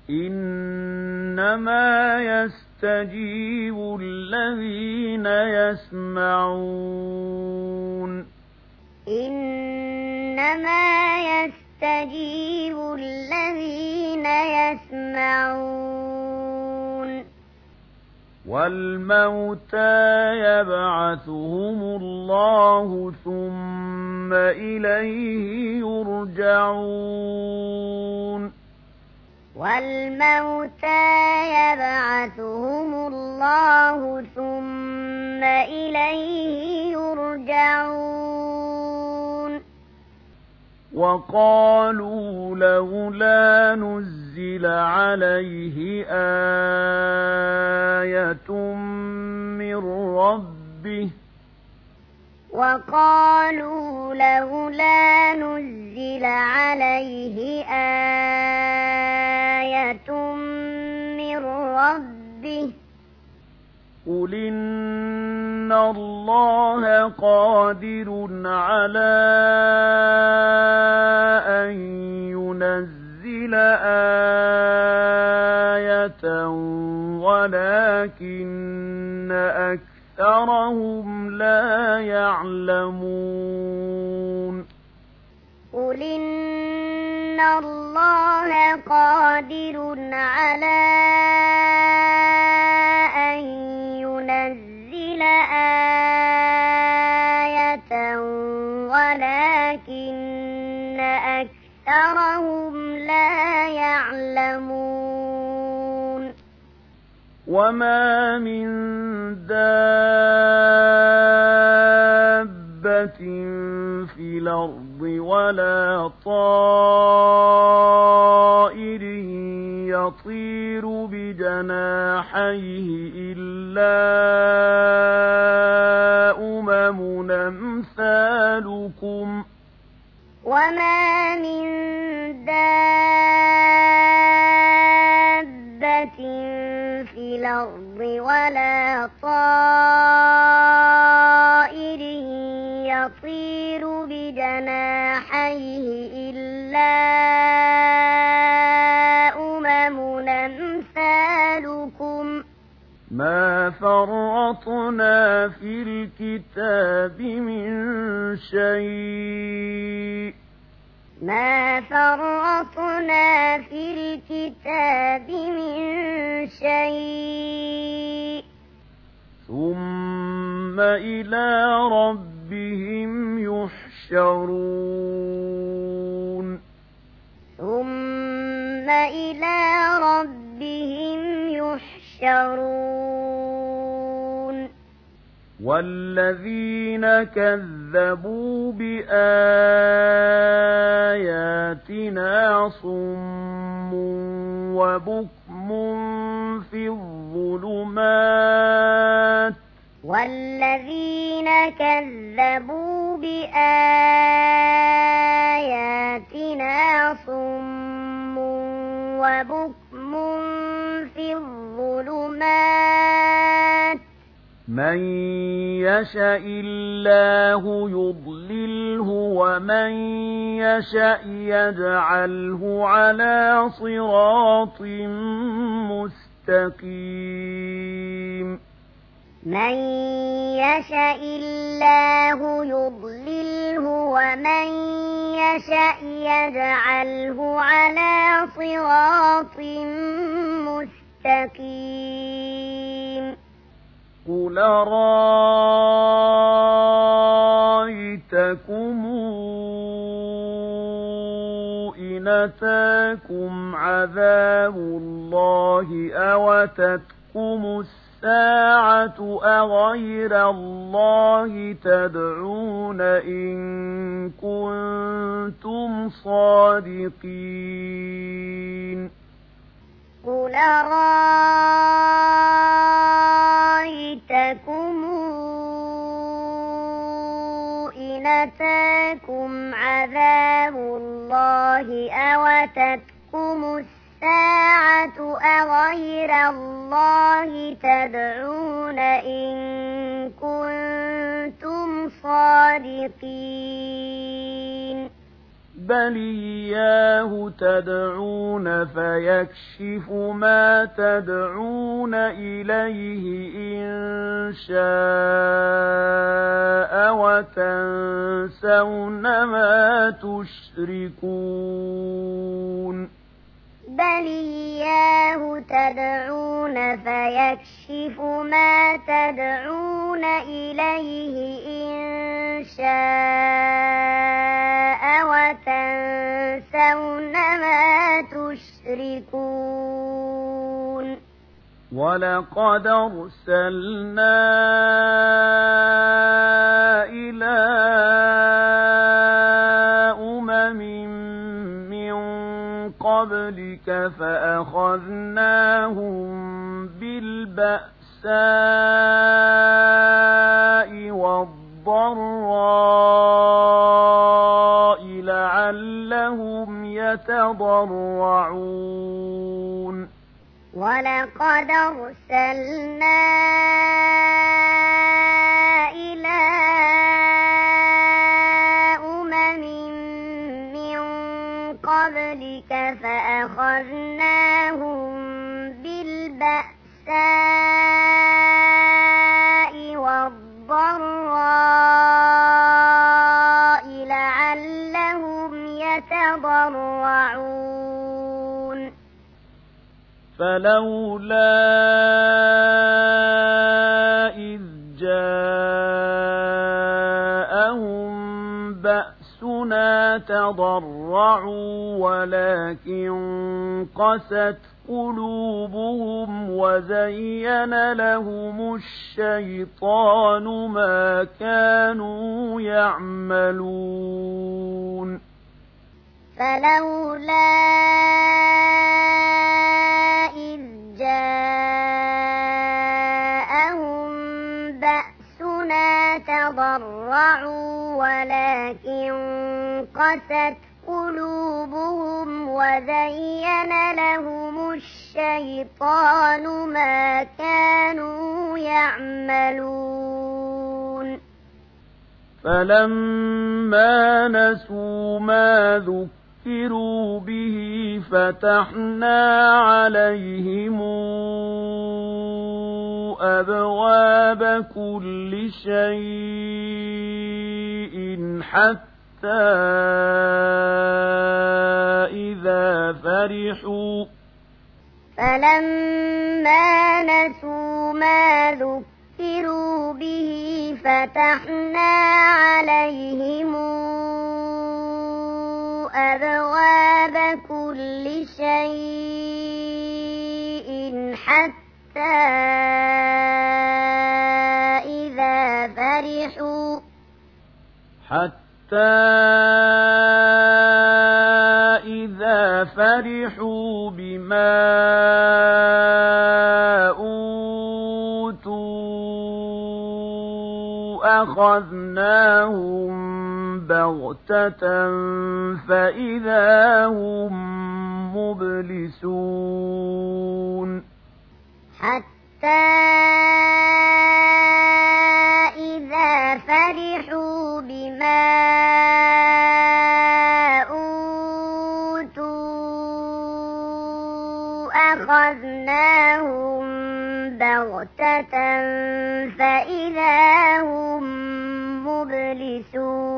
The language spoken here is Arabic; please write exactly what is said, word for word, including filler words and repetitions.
إنما يستجيب الذين يسمعون إنما يستجيب الذين يسمعون والموتى يبعثهم الله ثم إليه يرجعون والموتى يبعثهم الله ثم إليه يرجعون وقالوا لولا نزل عليه آية من ربه وقالوا لولا نزل عليه آية من ربه قل إن الله قادر على أن ينزل آية ولكن أكثرهم لا يعلمون قل إن الله قادر على أن ينزل آية ولكن أكثرهم لا يعلمون وما من دابة في الأرض ولا طائر يطير بجناحيه إلا أمم أمثالكم وما من دابة في الأرض ولا طائر يطير بجناحيه إلا أمم أمثالكم ما فرطنا في الكتاب من شيء ما فرطنا في الكتاب من شيء ثم إلى ربهم يحشرون ثم إلى ربهم يحشرون والذين كذبوا بآياتنا صم وبكم في الظلمات والذين كذبوا بآياتنا صم وبكم في الظلمات من يشاء الله يضلله ومن يشاء يجعله على صراط مستقيم من يشاء الله يضلله ومن يشاء يجعله على صراط مستقيم قل رأيتكم إن أتاكم عذاب الله أو أتتكم الساعة أغير الله تدعون إن كنتم صادقين قل رأيتكم إن أتاكم عذاب الله أو أتتكم الساعة أغير الله تدعون إن كنتم صادقين بل إياه تدعون فيكشف ما تدعون إليه إن شاء وتنسون ما تشركون بل إياه تدعون فيكشف ما تدعون إليه إن شاء وتنسون ما تشركون ولقد أرسلنا إلى أمم من قبلك فأخذناهم بالبأساء والضراء لعلهم يتضرعون ولقد أرسلنا إلى أمم من قبلك فأخذناهم بالبأساء والضراء لعلهم يتضرعون فلولا إذ جاءهم بأسنا تضرعوا ولكن قست قلوبهم وزين لهم الشيطان ما كانوا يعملون فلولا إذ جاءهم بأسنا تضرعوا ولكن قست قلوبهم وزين لهم الشيطان ما كانوا يعملون فلما نسوا ما ذكروا به فتحنا عليهم أبواب كل شيء حتى إذا فرحوا فلما نسوا ما ذكروا به فتحنا عليهم أبواب كل شيء حتى إذا فرحوا حتى إذا فرحوا بما أوتوا أخذناهم بغتة فإذا هم مبلسون حتى إذا فرحوا بما أوتوا أخذناهم بغتة فإذا هم مبلسون